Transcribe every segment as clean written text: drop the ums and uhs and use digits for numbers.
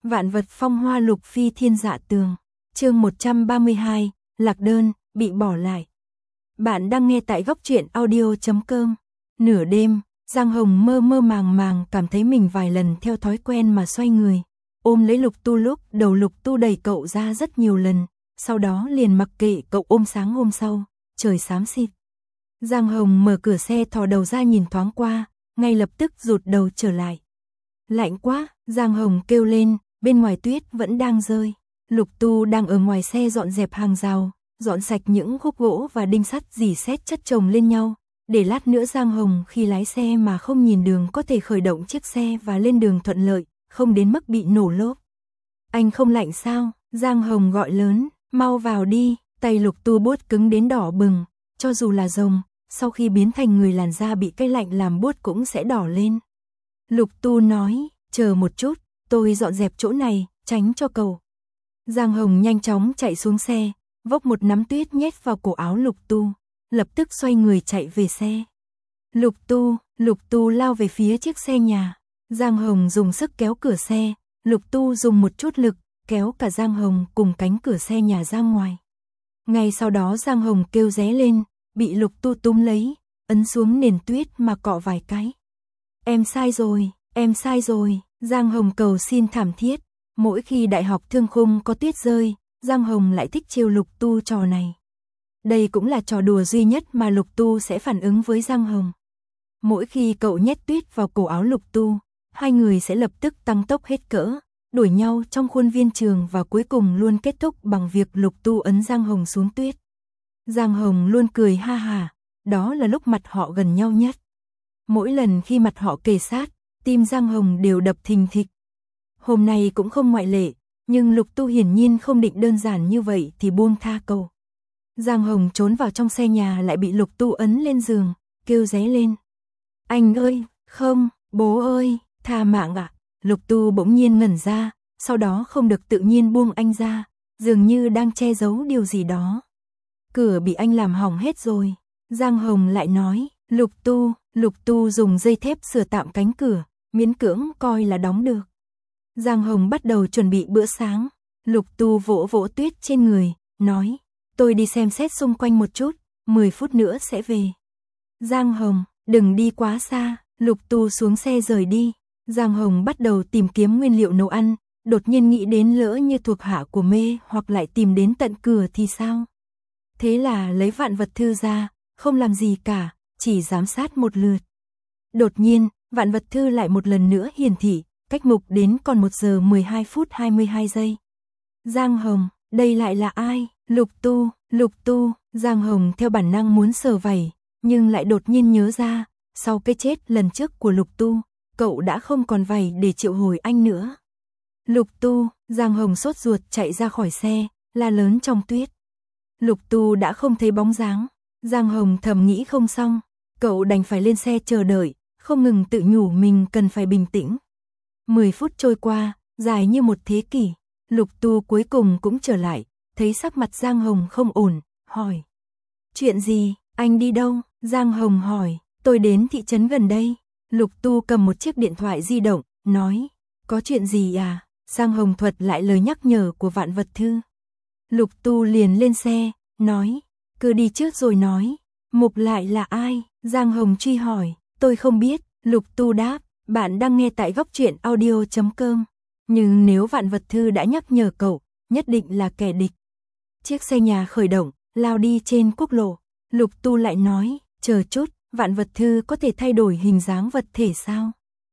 Vạn vật phong hoa lục phi thiên dạ tường. Chương 132, Lạc đơn, bị bỏ lại. Bạn đang nghe tại góc truyện audio.com. Nửa đêm, Giang Hồng mơ mơ màng màng cảm thấy mình vài lần theo thói quen mà xoay người, ôm lấy Lục Tu. Lúc đầu Lục Tu đẩy cậu ra rất nhiều lần, sau đó liền mặc kệ cậu ôm. Sáng hôm sau, trời xám xịt. Giang Hồng mở cửa xe thò đầu ra nhìn thoáng qua, ngay lập tức rụt đầu trở lại. Lạnh quá, Giang Hồng kêu lên, bên ngoài tuyết vẫn đang rơi. Lục Tu đang ở ngoài xe dọn dẹp hàng rào, dọn sạch những khúc gỗ và đinh sắt rỉ sét chất chồng lên nhau, để lát nữa Giang Hồng khi lái xe mà không nhìn đường có thể khởi động chiếc xe và lên đường thuận lợi, không đến mức bị nổ lốp. Anh không lạnh sao? Giang Hồng gọi lớn, mau vào đi. Tay Lục Tu buốt cứng đến đỏ bừng, cho dù là rồng, sau khi biến thành người làn da bị cái lạnh làm buốt cũng sẽ đỏ lên. Lục Tu nói, chờ một chút, tôi dọn dẹp chỗ này, tránh cho cậu. Giang Hồng nhanh chóng chạy xuống xe, vốc một nắm tuyết nhét vào cổ áo Lục Tu, lập tức xoay người chạy về xe. Lục Tu lao về phía chiếc xe nhà. Giang Hồng dùng sức kéo cửa xe, Lục Tu dùng một chút lực, kéo cả Giang Hồng cùng cánh cửa xe nhà ra ngoài. Ngay sau đó Giang Hồng kêu ré lên, bị Lục Tu túm lấy, ấn xuống nền tuyết mà cọ vài cái. Em sai rồi, Giang Hồng cầu xin thảm thiết. Mỗi khi đại học Thương Khung có tuyết rơi, Giang Hồng lại thích trêu Lục Tu trò này. Đây cũng là trò đùa duy nhất mà Lục Tu sẽ phản ứng với Giang Hồng. Mỗi khi cậu nhét tuyết vào cổ áo Lục Tu, hai người sẽ lập tức tăng tốc hết cỡ, đuổi nhau trong khuôn viên trường và cuối cùng luôn kết thúc bằng việc Lục Tu ấn Giang Hồng xuống tuyết. Giang Hồng luôn cười ha hả, đó là lúc mặt họ gần nhau nhất. Mỗi lần khi mặt họ kề sát, tim Giang Hồng đều đập thình thịch. Hôm nay cũng không ngoại lệ, nhưng Lục Tu hiển nhiên không định đơn giản như vậy thì buông tha cậu. Giang Hồng trốn vào trong xe nhà lại bị Lục Tu ấn lên giường, kêu ré lên. Anh ơi, không, bố ơi, tha mạng ạ. Lục Tu bỗng nhiên ngẩn ra, sau đó không được tự nhiên buông anh ra, dường như đang che giấu điều gì đó. Cửa bị anh làm hỏng hết rồi. Giang Hồng lại nói, Lục Tu dùng dây thép sửa tạm cánh cửa, miễn cưỡng coi là đóng được. Giang Hồng bắt đầu chuẩn bị bữa sáng. Lục Tu vỗ vỗ tuyết trên người, nói, tôi đi xem xét xung quanh một chút, 10 phút nữa sẽ về. Giang Hồng, đừng đi quá xa. Lục Tu xuống xe rời đi. Giang Hồng bắt đầu tìm kiếm nguyên liệu nấu ăn, đột nhiên nghĩ đến lỡ như thuộc hạ của Mê hoặc lại tìm đến tận cửa thì sao? Thế là lấy Vạn Vật Thư ra, không làm gì cả, chỉ giám sát một lượt. Đột nhiên, Vạn Vật Thư lại một lần nữa hiển thị, cách mục đến còn 1 giờ 12 phút 22 giây. Giang Hồng, đây lại là ai? Lục Tu, Giang Hồng theo bản năng muốn sờ vảy, nhưng lại đột nhiên nhớ ra, sau cái chết lần trước của Lục Tu, cậu đã không còn vảy để triệu hồi anh nữa. Lục Tu, Giang Hồng sốt ruột chạy ra khỏi xe, la lớn trong tuyết. Lục Tu đã không thấy bóng dáng. Giang Hồng thầm nghĩ không xong, cậu đành phải lên xe chờ đợi, không ngừng tự nhủ mình cần phải bình tĩnh. 10 phút trôi qua, dài như một thế kỷ. Lục Tu cuối cùng cũng trở lại, thấy sắc mặt Giang Hồng không ổn, hỏi. Chuyện gì, anh đi đâu? Giang Hồng hỏi, tôi đến thị trấn gần đây. Lục Tu cầm một chiếc điện thoại di động, nói, có chuyện gì à? Giang Hồng thuật lại lời nhắc nhở của Vạn Vật Thư. Lục Tu liền lên xe, nói, cứ đi trước rồi nói. Mục lại là ai? Giang Hồng truy hỏi, tôi không biết. Lục Tu đáp, bạn đang nghe tại góc truyện audio.com. Nhưng nếu Vạn Vật Thư đã nhắc nhở cậu, nhất định là kẻ địch. Chiếc xe nhà khởi động, lao đi trên quốc lộ. Lục Tu lại nói, chờ chút, Vạn Vật Thư có thể thay đổi hình dáng vật thể sao?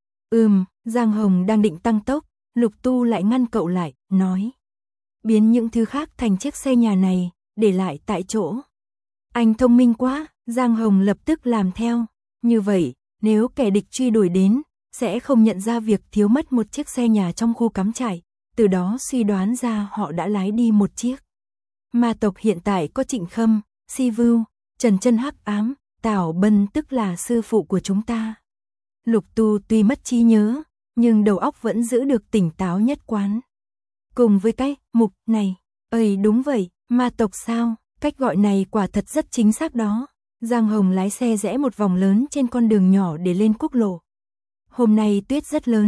Giang Hồng đang định tăng tốc, Lục Tu lại ngăn cậu lại, nói. Biến những thứ khác thành chiếc xe nhà này, để lại tại chỗ. Anh thông minh quá, Giang Hồng lập tức làm theo. Như vậy, nếu kẻ địch truy đuổi đến, sẽ không nhận ra việc thiếu mất một chiếc xe nhà trong khu cắm trại, từ đó suy đoán ra họ đã lái đi một chiếc. Ma tộc hiện tại có Trịnh Khâm, Si Vưu, Trần Chân Hắc Ám, Tào Bân tức là sư phụ của chúng ta. Lục Tu tuy mất trí nhớ, nhưng đầu óc vẫn giữ được tỉnh táo nhất quán. Cùng với cái mục này, đúng vậy, ma tộc sao? Cách gọi này quả thật rất chính xác đó. Giang Hồng lái xe rẽ một vòng lớn trên con đường nhỏ để lên quốc lộ. Hôm nay tuyết rất lớn,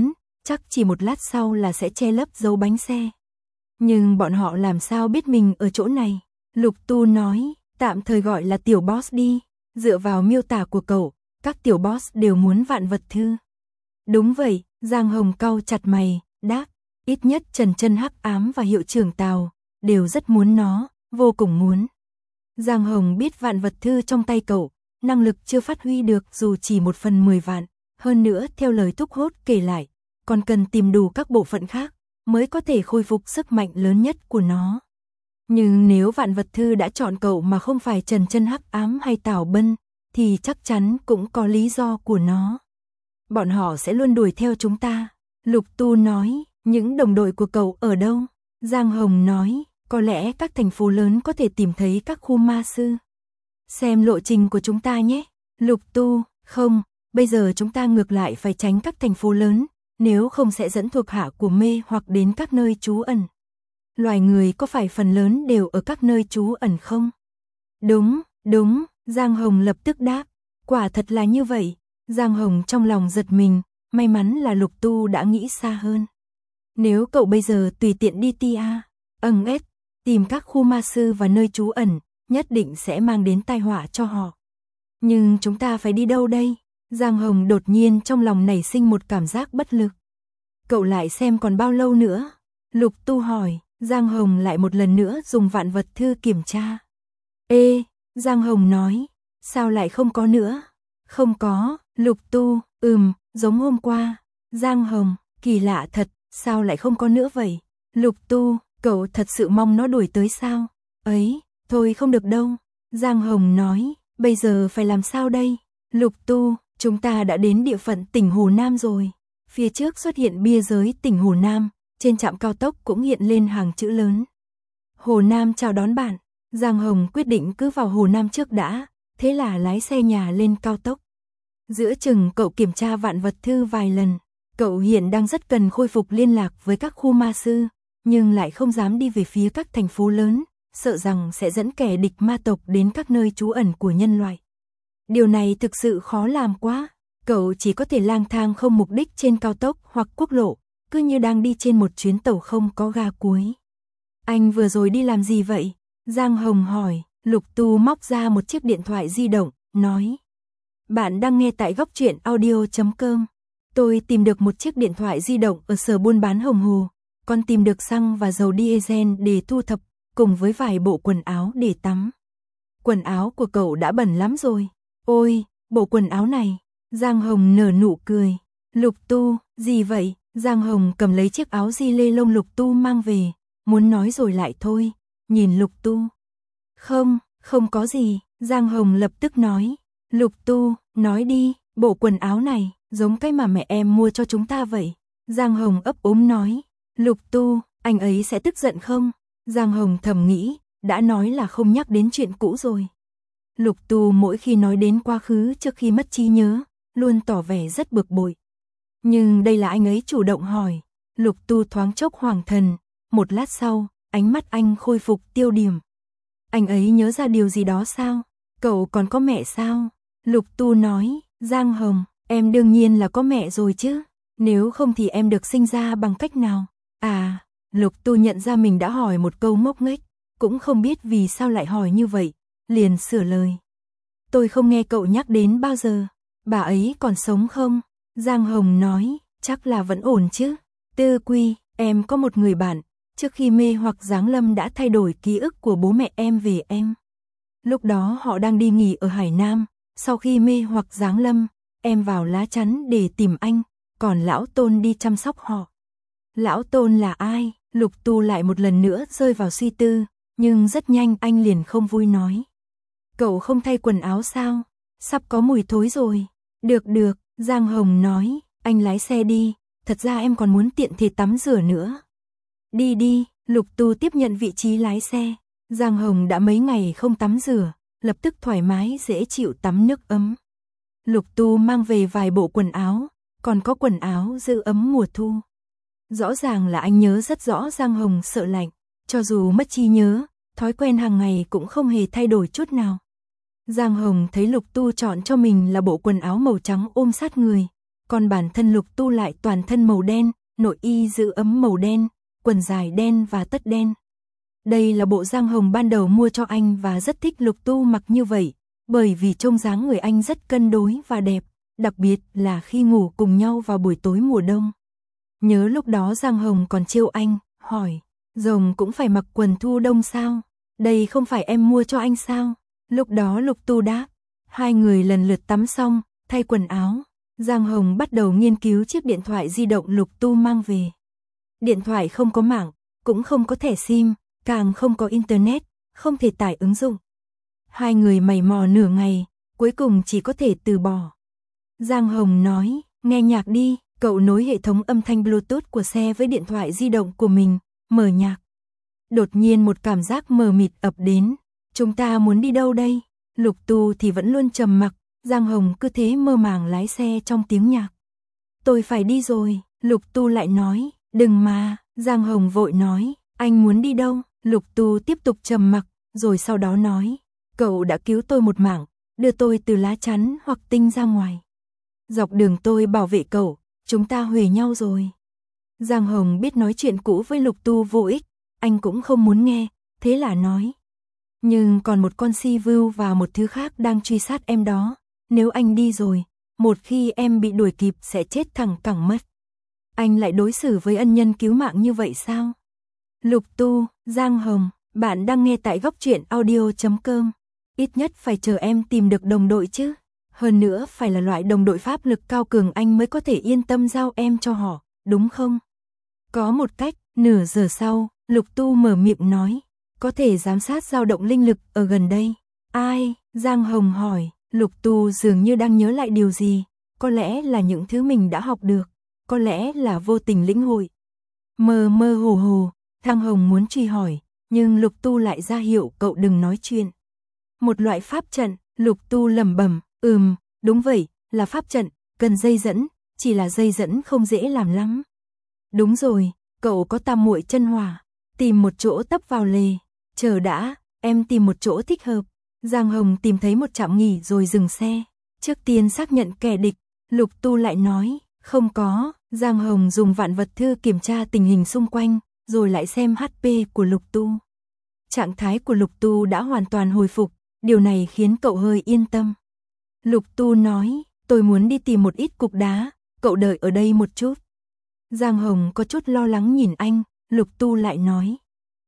chắc chỉ một lát sau là sẽ che lấp dấu bánh xe. Nhưng bọn họ làm sao biết mình ở chỗ này? Lục Tu nói, tạm thời gọi là tiểu boss đi, dựa vào miêu tả của cậu, các tiểu boss đều muốn Vạn Vật Thư. Đúng vậy, Giang Hồng cau chặt mày, đáp, ít nhất Trần Chân Hắc Ám và hiệu trưởng Tào đều rất muốn nó, vô cùng muốn. Giang Hồng biết Vạn Vật Thư trong tay cậu, năng lực chưa phát huy được dù chỉ 1/10 vạn, hơn nữa theo lời Thúc Hốt kể lại, còn cần tìm đủ các bộ phận khác mới có thể khôi phục sức mạnh lớn nhất của nó. Nhưng nếu Vạn Vật Thư đã chọn cậu mà không phải Trần Chân Hắc Ám hay Tào Bân, thì chắc chắn cũng có lý do của nó. Bọn họ sẽ luôn đuổi theo chúng ta. Lục Tu nói, những đồng đội của cậu ở đâu? Giang Hồng nói, có lẽ các thành phố lớn có thể tìm thấy các khu ma sư. Xem lộ trình của chúng ta nhé. Lục Tu, không, bây giờ chúng ta ngược lại phải tránh các thành phố lớn, nếu không sẽ dẫn thuộc hạ của mê hoặc đến các nơi trú ẩn. Loài người có phải phần lớn đều ở các nơi trú ẩn không? Đúng, đúng, Giang Hồng lập tức đáp, quả thật là như vậy. Giang Hồng trong lòng giật mình, may mắn là Lục Tu đã nghĩ xa hơn. Nếu cậu bây giờ tùy tiện đi tìm các khu ma sư và nơi trú ẩn, nhất định sẽ mang đến tai họa cho họ. Nhưng chúng ta phải đi đâu đây? Giang Hồng đột nhiên trong lòng nảy sinh một cảm giác bất lực. Cậu lại xem còn bao lâu nữa? Lục Tu hỏi, Giang Hồng lại một lần nữa dùng Vạn Vật Thư kiểm tra. Giang Hồng nói, sao lại không có nữa? Không có, Lục Tu, giống hôm qua. Giang Hồng, kỳ lạ thật, sao lại không có nữa vậy? Lục Tu, cậu thật sự mong nó đuổi tới sao? Ấy, thôi không được đâu. Giang Hồng nói, bây giờ phải làm sao đây? Lục Tu, chúng ta đã đến địa phận tỉnh Hồ Nam rồi. Phía trước xuất hiện bia giới tỉnh Hồ Nam, trên trạm cao tốc cũng hiện lên hàng chữ lớn. Hồ Nam chào đón bạn. Giang Hồng quyết định cứ vào Hồ Nam trước đã, thế là lái xe nhà lên cao tốc. Giữa chừng cậu kiểm tra Vạn Vật Thư vài lần, cậu hiện đang rất cần khôi phục liên lạc với các khu ma sư, nhưng lại không dám đi về phía các thành phố lớn, sợ rằng sẽ dẫn kẻ địch ma tộc đến các nơi trú ẩn của nhân loại. Điều này thực sự khó làm quá, cậu chỉ có thể lang thang không mục đích trên cao tốc hoặc quốc lộ, cứ như đang đi trên một chuyến tàu không có ga cuối. Anh vừa rồi đi làm gì vậy? Giang Hồng hỏi. Lục Tu móc ra một chiếc điện thoại di động, nói. Bạn đang nghe tại góc truyện audio.com. Tôi tìm được một chiếc điện thoại di động ở sở buôn bán Hồng Hồ, còn tìm được xăng và dầu diesel để thu thập, cùng với vài bộ quần áo để tắm. Quần áo của cậu đã bẩn lắm rồi. Ôi, bộ quần áo này. Giang Hồng nở nụ cười. Lục Tu, gì vậy? Giang Hồng cầm lấy chiếc áo di lê lông Lục Tu mang về, muốn nói rồi lại thôi, nhìn Lục Tu. Không có gì, Giang Hồng lập tức nói. Lục Tu, nói đi, bộ quần áo này, giống cái mà mẹ em mua cho chúng ta vậy. Giang Hồng ấp úng nói. Lục Tu, anh ấy sẽ tức giận không? Giang Hồng thầm nghĩ, đã nói là không nhắc đến chuyện cũ rồi. Lục Tu mỗi khi nói đến quá khứ trước khi mất trí nhớ, luôn tỏ vẻ rất bực bội. Nhưng đây là anh ấy chủ động hỏi. Lục Tu thoáng chốc hoảng thần, một lát sau, ánh mắt anh khôi phục tiêu điểm. Anh ấy nhớ ra điều gì đó sao? Cậu còn có mẹ sao? Lục Tu nói, Giang Hồng, em đương nhiên là có mẹ rồi chứ. Nếu không thì em được sinh ra bằng cách nào? À, Lục Tu nhận ra mình đã hỏi một câu ngốc nghếch, cũng không biết vì sao lại hỏi như vậy, liền sửa lời. Tôi không nghe cậu nhắc đến bao giờ. Bà ấy còn sống không? Giang Hồng nói, chắc là vẫn ổn chứ. Tư Quy, em có một người bạn, trước khi mê hoặc giáng lâm đã thay đổi ký ức của bố mẹ em về em. Lúc đó họ đang đi nghỉ ở Hải Nam, sau khi mê hoặc giáng lâm, em vào lá chắn để tìm anh, còn lão Tôn đi chăm sóc họ. Lão Tôn là ai? Lục Tu lại một lần nữa rơi vào suy tư, nhưng rất nhanh anh liền không vui nói. Cậu không thay quần áo sao? Sắp có mùi thối rồi. Được, Giang Hồng nói, anh lái xe đi, thật ra em còn muốn tiện thể tắm rửa nữa. Đi, Lục Tu tiếp nhận vị trí lái xe. Giang Hồng đã mấy ngày không tắm rửa, lập tức thoải mái dễ chịu tắm nước ấm. Lục Tu mang về vài bộ quần áo, còn có quần áo giữ ấm mùa thu. Rõ ràng là anh nhớ rất rõ Giang Hồng sợ lạnh, cho dù mất trí nhớ, thói quen hàng ngày cũng không hề thay đổi chút nào. Giang Hồng thấy Lục Tu chọn cho mình là bộ quần áo màu trắng ôm sát người, còn bản thân Lục Tu lại toàn thân màu đen, nội y giữ ấm màu đen, quần dài đen và tất đen. Đây là bộ Giang Hồng ban đầu mua cho anh và rất thích Lục Tu mặc như vậy, bởi vì trông dáng người anh rất cân đối và đẹp, đặc biệt là khi ngủ cùng nhau vào buổi tối mùa đông. Nhớ lúc đó Giang Hồng còn trêu anh, hỏi, rồng cũng phải mặc quần thu đông sao? Đây không phải em mua cho anh sao? Lúc đó Lục Tu đáp. Hai người lần lượt tắm xong, thay quần áo. Giang Hồng bắt đầu nghiên cứu chiếc điện thoại di động Lục Tu mang về. Điện thoại không có mạng, cũng không có thẻ SIM, càng không có internet, không thể tải ứng dụng. Hai người mày mò nửa ngày, cuối cùng chỉ có thể từ bỏ. Giang Hồng nói, nghe nhạc đi, cậu nối hệ thống âm thanh Bluetooth của xe với điện thoại di động của mình, mở nhạc. Đột nhiên một cảm giác mờ mịt ập đến, chúng ta muốn đi đâu đây? Lục Tu thì vẫn luôn trầm mặc, Giang Hồng cứ thế mơ màng lái xe trong tiếng nhạc. Tôi phải đi rồi, Lục Tu lại nói, đừng mà, Giang Hồng vội nói, anh muốn đi đâu? Lục Tu tiếp tục trầm mặc, rồi sau đó nói, cậu đã cứu tôi một mạng, đưa tôi từ lá chắn hoặc tinh ra ngoài. Dọc đường tôi bảo vệ cậu, chúng ta huề nhau rồi. Giang Hồng biết nói chuyện cũ với Lục Tu vô ích, anh cũng không muốn nghe, thế là nói. Nhưng còn một con si vưu và một thứ khác đang truy sát em đó, nếu anh đi rồi, một khi em bị đuổi kịp sẽ chết thẳng cẳng mất. Anh lại đối xử với ân nhân cứu mạng như vậy sao? Lục Tu, Giang Hồng, bạn đang nghe tại góc truyện audio.com. Ít nhất phải chờ em tìm được đồng đội chứ. Hơn nữa phải là loại đồng đội pháp lực cao cường anh mới có thể yên tâm giao em cho họ, đúng không? Có một cách, nửa giờ sau, Lục Tu mở miệng nói, có thể giám sát dao động linh lực ở gần đây. Ai? Giang Hồng hỏi, Lục Tu dường như đang nhớ lại điều gì, có lẽ là những thứ mình đã học được, có lẽ là vô tình lĩnh hội. Mơ mơ hồ hồ, Giang Hồng muốn truy hỏi, nhưng Lục Tu lại ra hiệu cậu đừng nói chuyện. Một loại pháp trận, Lục Tu lẩm bẩm, đúng vậy, là pháp trận, cần dây dẫn, chỉ là dây dẫn không dễ làm lắm. Đúng rồi, cậu có tam muội chân hỏa, tìm một chỗ tấp vào lề, chờ đã, em tìm một chỗ thích hợp. Giang Hồng tìm thấy một trạm nghỉ rồi dừng xe, trước tiên xác nhận kẻ địch, Lục Tu lại nói, không có, Giang Hồng dùng vạn vật thư kiểm tra tình hình xung quanh, rồi lại xem HP của Lục Tu. Trạng thái của Lục Tu đã hoàn toàn hồi phục, điều này khiến cậu hơi yên tâm. Lục Tu nói, tôi muốn đi tìm một ít cục đá, cậu đợi ở đây một chút. Giang Hồng có chút lo lắng nhìn anh, Lục Tu lại nói,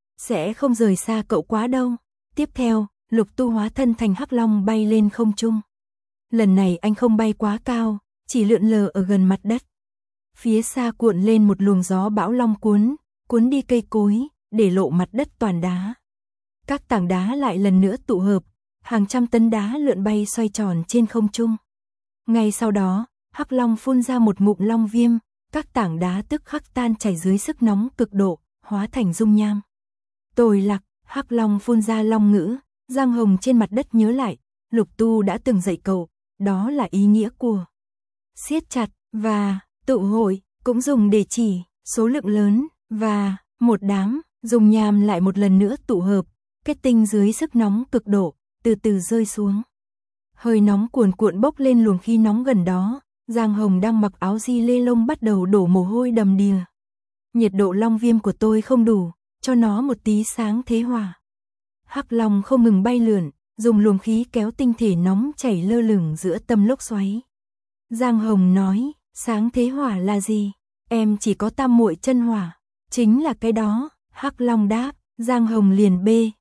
sẽ không rời xa cậu quá đâu. Tiếp theo, Lục Tu hóa thân thành hắc long bay lên không trung. Lần này anh không bay quá cao, chỉ lượn lờ ở gần mặt đất. Phía xa cuộn lên một luồng gió bão long cuốn đi cây cối, để lộ mặt đất toàn đá. Các tảng đá lại lần nữa tụ hợp, hàng trăm tấn đá lượn bay xoay tròn trên không trung. Ngay sau đó, hắc long phun ra một ngụm long viêm, các tảng đá tức khắc tan chảy dưới sức nóng cực độ, hóa thành dung nham. Tồi lạc, hắc long phun ra long ngữ, Giang Hồng trên mặt đất nhớ lại, Lục Tu đã từng dạy cậu, đó là ý nghĩa của siết chặt và tụ hội, cũng dùng để chỉ số lượng lớn và một đám, dung nham lại một lần nữa tụ hợp, kết tinh dưới sức nóng cực độ, từ từ rơi xuống. Hơi nóng cuồn cuộn bốc lên luồng khí nóng gần đó, Giang Hồng đang mặc áo di lê lông bắt đầu đổ mồ hôi đầm đìa. Nhiệt độ long viêm của tôi không đủ, cho nó một tí sáng thế hỏa. Hắc long không ngừng bay lượn, dùng luồng khí kéo tinh thể nóng chảy lơ lửng giữa tâm lốc xoáy. Giang Hồng nói, sáng thế hỏa là gì? Em chỉ có tam muội chân hỏa, chính là cái đó. Hắc long đáp, Giang Hồng liền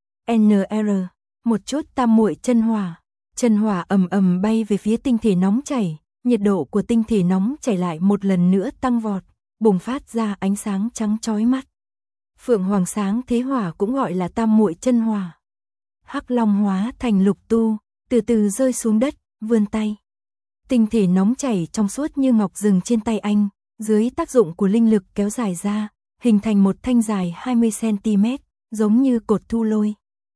BNR, một chút tam muội chân hỏa. Chân hỏa ầm ầm bay về phía tinh thể nóng chảy, nhiệt độ của tinh thể nóng chảy lại một lần nữa tăng vọt, bùng phát ra ánh sáng trắng chói mắt. Phượng hoàng sáng thế hỏa cũng gọi là tam muội chân hỏa. Hắc long hóa thành Lục Tu, từ từ rơi xuống đất, vươn tay. Tinh thể nóng chảy trong suốt như ngọc dừng trên tay anh, dưới tác dụng của linh lực kéo dài ra, hình thành một thanh dài 20 cm, giống như cột thu lôi.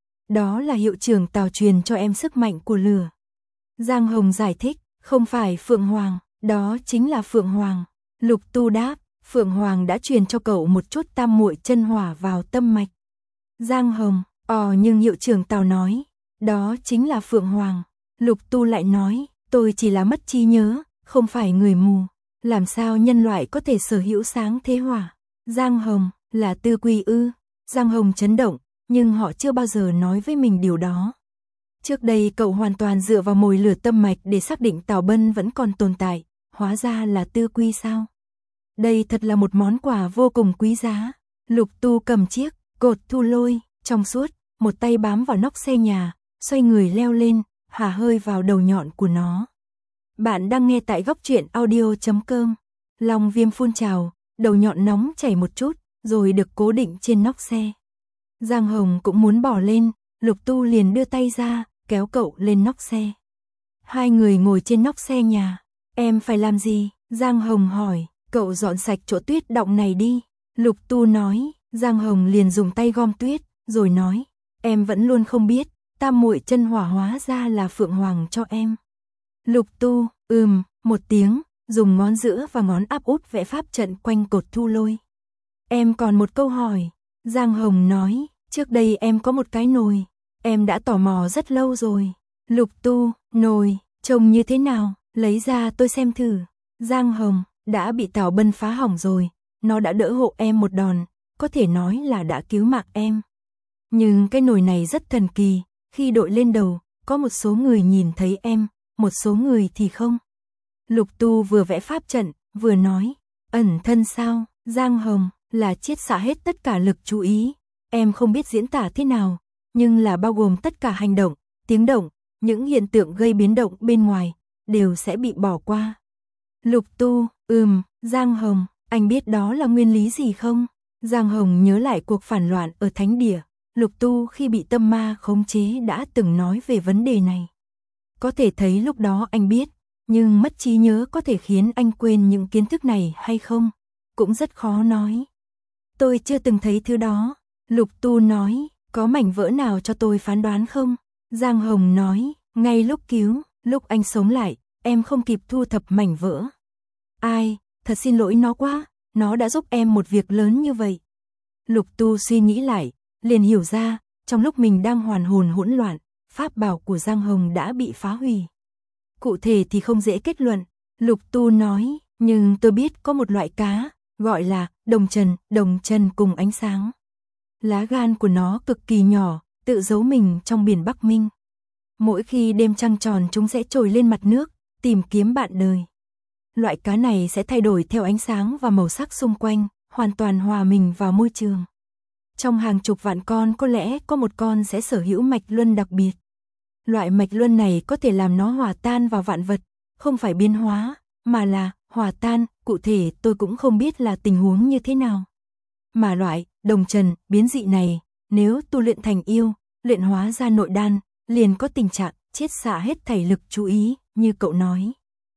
Đó là hiệu trưởng Tào truyền cho em sức mạnh của lửa. Giang Hồng giải thích, không phải Phượng Hoàng, đó chính là Phượng Hoàng. Lục Tu đáp, Phượng Hoàng đã truyền cho cậu một chút tam muội chân hỏa vào tâm mạch. Giang Hồng, nhưng hiệu trưởng Tào nói, đó chính là Phượng Hoàng. Lục Tu lại nói, tôi chỉ là mất trí nhớ, không phải người mù. Làm sao nhân loại có thể sở hữu sáng thế hỏa? Giang Hồng, là Tư Quy ư? Giang Hồng chấn động, nhưng họ chưa bao giờ nói với mình điều đó. Trước đây cậu hoàn toàn dựa vào mồi lửa tâm mạch để xác định Tào Bân vẫn còn tồn tại, hóa ra là Tư Quy sao? Đây thật là một món quà vô cùng quý giá. Lục Tu cầm chiếc cột thu lôi trong suốt, một tay bám vào nóc xe nhà, xoay người leo lên, hả hơi vào đầu nhọn của nó. Bạn đang nghe tại góc truyện audio.com. Long Viêm phun trào, đầu nhọn nóng chảy một chút, rồi được cố định trên nóc xe. Giang Hồng cũng muốn bỏ lên, Lục Tu liền đưa tay ra, kéo cậu lên nóc xe. Hai người ngồi trên nóc xe nhà. Em phải làm gì? Giang Hồng hỏi. Cậu dọn sạch chỗ tuyết đọng này đi. Lục Tu nói. Giang Hồng liền dùng tay gom tuyết, rồi nói. Em vẫn luôn không biết, Tam Muội chân hỏa hóa ra là Phượng Hoàng cho em. Lục Tu, một tiếng, dùng ngón giữa và ngón áp út vẽ pháp trận quanh cột thu lôi. Em còn một câu hỏi. Giang Hồng nói. Trước đây em có một cái nồi. Em đã tò mò rất lâu rồi. Lục Tu, nồi, trông như thế nào? Lấy ra tôi xem thử. Giang Hồng, đã bị Tào Bân phá hỏng rồi. Nó đã đỡ hộ em một đòn, có thể nói là đã cứu mạng em. Nhưng cái nồi này rất thần kỳ, khi đội lên đầu, có một số người nhìn thấy em, một số người thì không. Lục Tu vừa vẽ pháp trận, vừa nói, ẩn thân sao? Giang Hồng, là chiết xạ hết tất cả lực chú ý. Em không biết diễn tả thế nào, nhưng là bao gồm tất cả hành động, tiếng động, những hiện tượng gây biến động bên ngoài, đều sẽ bị bỏ qua. Lục Tu, Giang Hồng, anh biết đó là nguyên lý gì không? Giang Hồng nhớ lại cuộc phản loạn ở Thánh Địa, Lục Tu khi bị tâm ma khống chế đã từng nói về vấn đề này. Có thể thấy lúc đó anh biết, nhưng mất trí nhớ có thể khiến anh quên những kiến thức này hay không? Cũng rất khó nói. Tôi chưa từng thấy thứ đó. Lục Tu nói, có mảnh vỡ nào cho tôi phán đoán không? Giang Hồng nói, ngay lúc cứu, lúc anh sống lại, em không kịp thu thập mảnh vỡ. Ai, thật xin lỗi nó quá, nó đã giúp em một việc lớn như vậy. Lục Tu suy nghĩ lại, liền hiểu ra, trong lúc mình đang hoàn hồn hỗn loạn, pháp bảo của Giang Hồng đã bị phá hủy. Cụ thể thì không dễ kết luận, Lục Tu nói, nhưng tôi biết có một loại cá, gọi là đồng trần cùng ánh sáng. Lá gan của nó cực kỳ nhỏ, tự giấu mình trong biển Bắc Minh. Mỗi khi đêm trăng tròn chúng sẽ trồi lên mặt nước, tìm kiếm bạn đời. Loại cá này sẽ thay đổi theo ánh sáng và màu sắc xung quanh, hoàn toàn hòa mình vào môi trường. Trong hàng chục vạn con có lẽ có một con sẽ sở hữu mạch luân đặc biệt. Loại mạch luân này có thể làm nó hòa tan vào vạn vật, không phải biến hóa, mà là hòa tan, cụ thể tôi cũng không biết là tình huống như thế nào. Mà loại đồng trần biến dị này, nếu tu luyện thành yêu, luyện hóa ra nội đan, liền có tình trạng chiết xạ hết thảy lực chú ý, như cậu nói.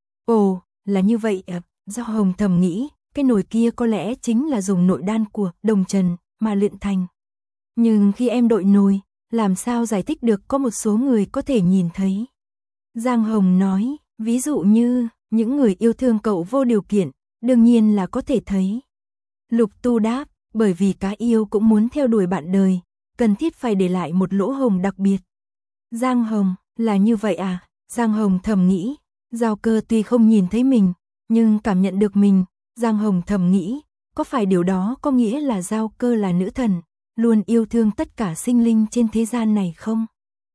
Ồ, là như vậy à? Do Hồng thầm nghĩ, cái nồi kia có lẽ chính là dùng nội đan của đồng trần mà luyện thành. Nhưng khi em đội nồi, làm sao giải thích được có một số người có thể nhìn thấy? Giang Hồng nói, ví dụ như những người yêu thương cậu vô điều kiện, đương nhiên là có thể thấy. Lục Tu đáp, bởi vì cá yêu cũng muốn theo đuổi bạn đời, cần thiết phải để lại một lỗ hổng đặc biệt. Giang Hồng, là như vậy à? Giang Hồng thầm nghĩ, Giao Cơ tuy không nhìn thấy mình, nhưng cảm nhận được mình. Giang Hồng thầm nghĩ, có phải điều đó có nghĩa là Giao Cơ là nữ thần, luôn yêu thương tất cả sinh linh trên thế gian này không?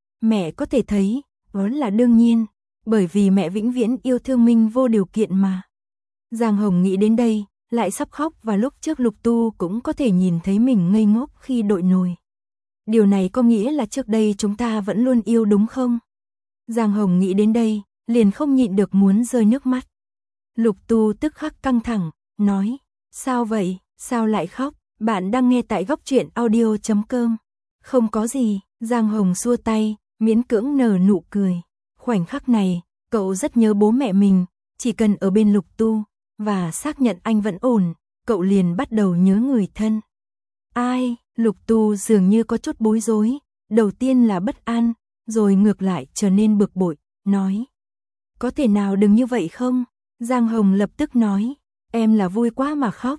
Mẹ có thể thấy, đó là đương nhiên, bởi vì mẹ vĩnh viễn yêu thương Minh vô điều kiện mà. Giang Hồng nghĩ đến đây, lại sắp khóc, và lúc trước Lục Tu cũng có thể nhìn thấy mình ngây ngốc khi đội nồi. Điều này có nghĩa là trước đây chúng ta vẫn luôn yêu đúng không? Giang Hồng nghĩ đến đây, liền không nhịn được muốn rơi nước mắt. Lục Tu tức khắc căng thẳng, nói, sao vậy, sao lại khóc? Bạn đang nghe tại góc truyện audio.com. Không có gì, Giang Hồng xua tay, miễn cưỡng nở nụ cười. Khoảnh khắc này, cậu rất nhớ bố mẹ mình, chỉ cần ở bên Lục Tu, và xác nhận anh vẫn ổn, cậu liền bắt đầu nhớ người thân. Ai? Lục Tu dường như có chút bối rối, đầu tiên là bất an, rồi ngược lại trở nên bực bội, nói. Có thể nào đừng như vậy không? Giang Hồng lập tức nói, em là vui quá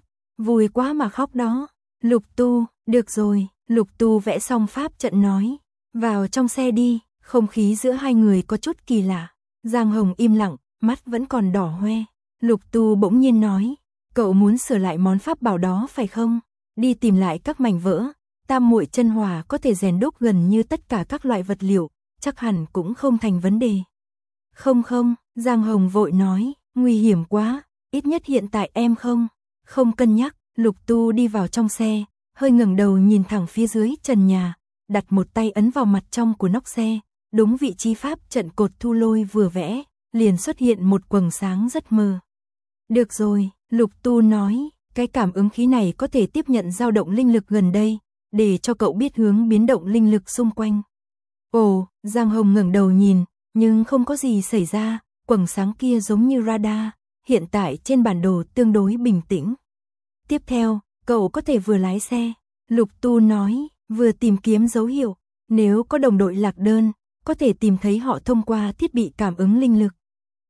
mà khóc đó. Lục Tu, được rồi, Lục Tu vẽ xong pháp trận nói, vào trong xe đi. Không khí giữa hai người có chút kỳ lạ. Giang Hồng im lặng, mắt vẫn còn đỏ hoe. Lục Tu bỗng nhiên nói, cậu muốn sửa lại món pháp bảo đó phải không? Đi tìm lại các mảnh vỡ, tam muội chân hỏa có thể rèn đúc gần như tất cả các loại vật liệu, chắc hẳn cũng không thành vấn đề. Không, Giang Hồng vội nói, nguy hiểm quá, ít nhất hiện tại em không cân nhắc. Lục Tu đi vào trong xe, hơi ngẩng đầu nhìn thẳng phía dưới trần nhà, đặt một tay ấn vào mặt trong của nóc xe, đúng vị trí pháp trận cột thu lôi vừa vẽ, liền xuất hiện một quầng sáng rất mờ. Được rồi, Lục Tu nói, cái cảm ứng khí này có thể tiếp nhận dao động linh lực gần đây, để cho cậu biết hướng biến động linh lực xung quanh. Ồ, Giang Hồng ngẩng đầu nhìn, nhưng không có gì xảy ra, quầng sáng kia giống như radar, hiện tại trên bản đồ tương đối bình tĩnh. Tiếp theo, cậu có thể vừa lái xe, Lục Tu nói, vừa tìm kiếm dấu hiệu, nếu có đồng đội lạc đơn, có thể tìm thấy họ thông qua thiết bị cảm ứng linh lực.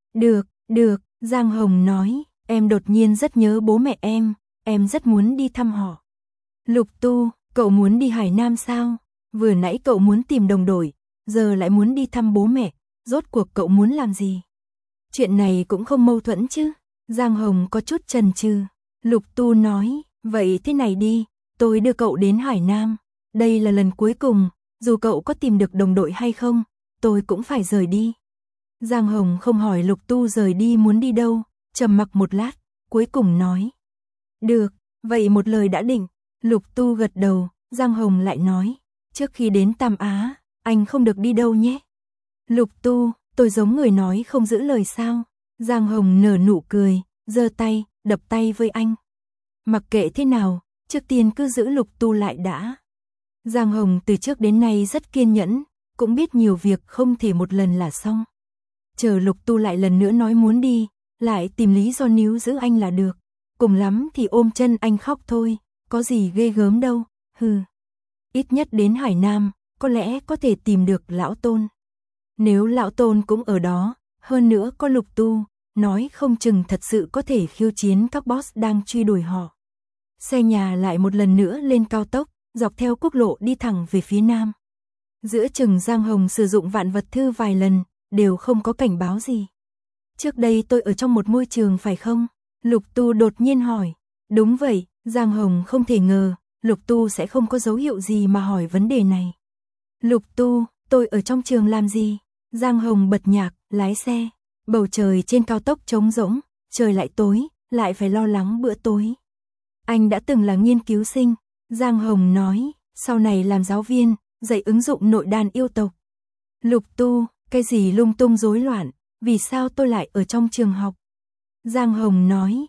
Được, Giang Hồng nói, em đột nhiên rất nhớ bố mẹ em rất muốn đi thăm họ. Lục Tu, cậu muốn đi Hải Nam sao? Vừa nãy cậu muốn tìm đồng đội, giờ lại muốn đi thăm bố mẹ, rốt cuộc cậu muốn làm gì? Chuyện này cũng không mâu thuẫn chứ? Giang Hồng có chút chần chừ. Lục Tu nói, vậy thế này đi, tôi đưa cậu đến Hải Nam, đây là lần cuối cùng, dù cậu có tìm được đồng đội hay không, tôi cũng phải rời đi. Giang Hồng không hỏi Lục Tu rời đi muốn đi đâu, trầm mặc một lát, cuối cùng nói. Được, vậy một lời đã định. Lục Tu gật đầu, Giang Hồng lại nói, trước khi đến Tam Á, anh không được đi đâu nhé. Lục Tu, tôi giống người nói không giữ lời sao? Giang Hồng nở nụ cười, giơ tay, đập tay với anh. Mặc kệ thế nào, trước tiên cứ giữ Lục Tu lại đã. Giang Hồng từ trước đến nay rất kiên nhẫn, cũng biết nhiều việc không thể một lần là xong. Chờ Lục Tu lại lần nữa nói muốn đi, lại tìm lý do níu giữ anh là được. Cùng lắm thì ôm chân anh khóc thôi, có gì ghê gớm đâu, hừ. Ít nhất đến Hải Nam, có lẽ có thể tìm được Lão Tôn. Nếu Lão Tôn cũng ở đó, hơn nữa có Lục Tu, nói không chừng thật sự có thể khiêu chiến các boss đang truy đuổi họ. Xe nhà lại một lần nữa lên cao tốc, dọc theo quốc lộ đi thẳng về phía nam. Giữa chừng Giang Hồng sử dụng vạn vật thư vài lần, đều không có cảnh báo gì. Trước đây tôi ở trong một môi trường phải không? Lục Tu đột nhiên hỏi. Đúng vậy, Giang Hồng không thể ngờ, Lục Tu sẽ không có dấu hiệu gì mà hỏi vấn đề này. Lục Tu, tôi ở trong trường làm gì? Giang Hồng bật nhạc, lái xe. Bầu trời trên cao tốc trống rỗng, trời lại tối, lại phải lo lắng bữa tối. Anh đã từng là nghiên cứu sinh, Giang Hồng nói, sau này làm giáo viên, dạy ứng dụng nội đan yêu tộc. Lục Tu, cái gì lung tung rối loạn, vì sao tôi lại ở trong trường học? Giang Hồng nói,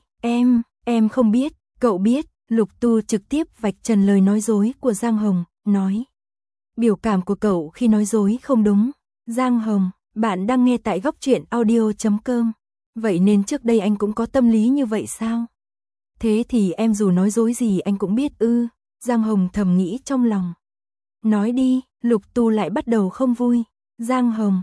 em không biết, cậu biết. Lục Tu trực tiếp vạch trần lời nói dối của Giang Hồng, nói. Biểu cảm của cậu khi nói dối không đúng. Giang Hồng, bạn đang nghe tại góc truyện audio.com. Vậy nên trước đây anh cũng có tâm lý như vậy sao? Thế thì em dù nói dối gì anh cũng biết ư? Giang Hồng thầm nghĩ trong lòng. Nói đi, Lục Tu lại bắt đầu không vui. Giang Hồng,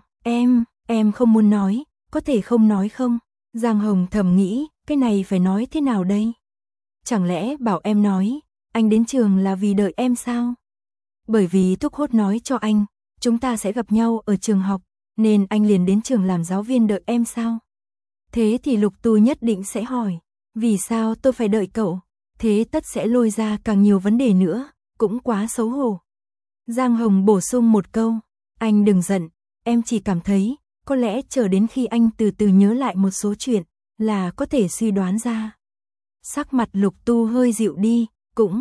em không muốn nói, có thể không nói không? Giang Hồng thầm nghĩ, cái này phải nói thế nào đây? Chẳng lẽ bảo em nói, anh đến trường là vì đợi em sao? Bởi vì Thúc Hốt nói cho anh, chúng ta sẽ gặp nhau ở trường học, nên anh liền đến trường làm giáo viên đợi em sao? Thế thì Lục Tu nhất định sẽ hỏi, vì sao tôi phải đợi cậu? Thế tất sẽ lôi ra càng nhiều vấn đề nữa, cũng quá xấu hổ. Giang Hồng bổ sung một câu, anh đừng giận, em chỉ cảm thấy, có lẽ chờ đến khi anh từ từ nhớ lại một số chuyện, là có thể suy đoán ra. Sắc mặt Lục Tu hơi dịu đi, cũng,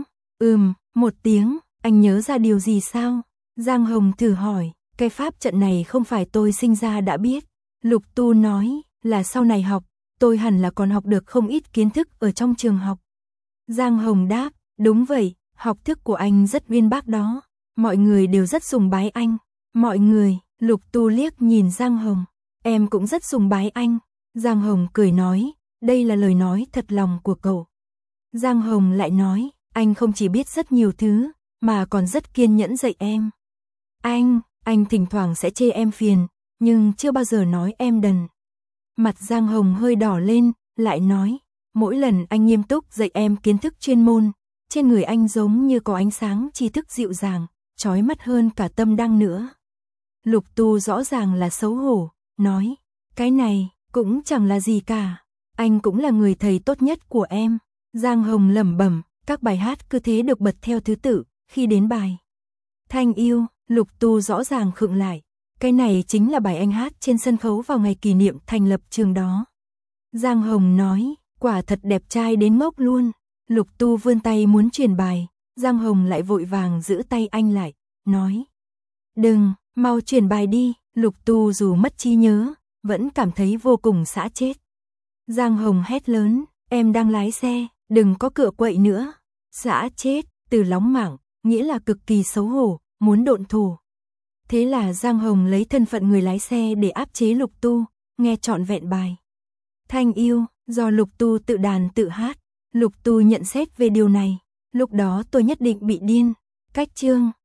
một tiếng, anh nhớ ra điều gì sao? Giang Hồng thử hỏi, cái pháp trận này không phải tôi sinh ra đã biết. Lục Tu nói, là sau này học, tôi hẳn là còn học được không ít kiến thức ở trong trường học. Giang Hồng đáp, đúng vậy, học thức của anh rất uyên bác đó. Mọi người đều rất sùng bái anh. Mọi người, Lục Tu liếc nhìn Giang Hồng, em cũng rất sùng bái anh. Giang Hồng cười nói, đây là lời nói thật lòng của cậu. Giang Hồng lại nói, anh không chỉ biết rất nhiều thứ, mà còn rất kiên nhẫn dạy em. Anh thỉnh thoảng sẽ chê em phiền, nhưng chưa bao giờ nói em đần. Mặt Giang Hồng hơi đỏ lên, lại nói, mỗi lần anh nghiêm túc dạy em kiến thức chuyên môn, trên người anh giống như có ánh sáng tri thức dịu dàng, chói mắt hơn cả tâm đăng nữa. Lục Tu rõ ràng là xấu hổ, nói, cái này cũng chẳng là gì cả. anh cũng là người thầy tốt nhất của em. Giang Hồng lẩm bẩm, các bài hát cứ thế được bật theo thứ tự, khi đến bài Thanh Yêu, Lục Tu rõ ràng khựng lại. Cái này chính là bài anh hát trên sân khấu vào ngày kỷ niệm thành lập trường đó. Giang Hồng nói, quả thật đẹp trai đến ngốc luôn. Lục Tu vươn tay muốn truyền bài, Giang Hồng lại vội vàng giữ tay anh lại, nói, đừng, mau truyền bài đi. Lục Tu dù mất trí nhớ, vẫn cảm thấy vô cùng xã chết. Giang Hồng hét lớn, em đang lái xe, đừng có cựa quậy nữa. Xã chết, từ lóng mảng, nghĩa là cực kỳ xấu hổ, muốn độn thổ. Thế là Giang Hồng lấy thân phận người lái xe để áp chế Lục Tu, nghe trọn vẹn bài Thanh Yêu, do Lục Tu tự đàn tự hát. Lục Tu nhận xét về điều này, lúc đó tôi nhất định bị điên. Cách chương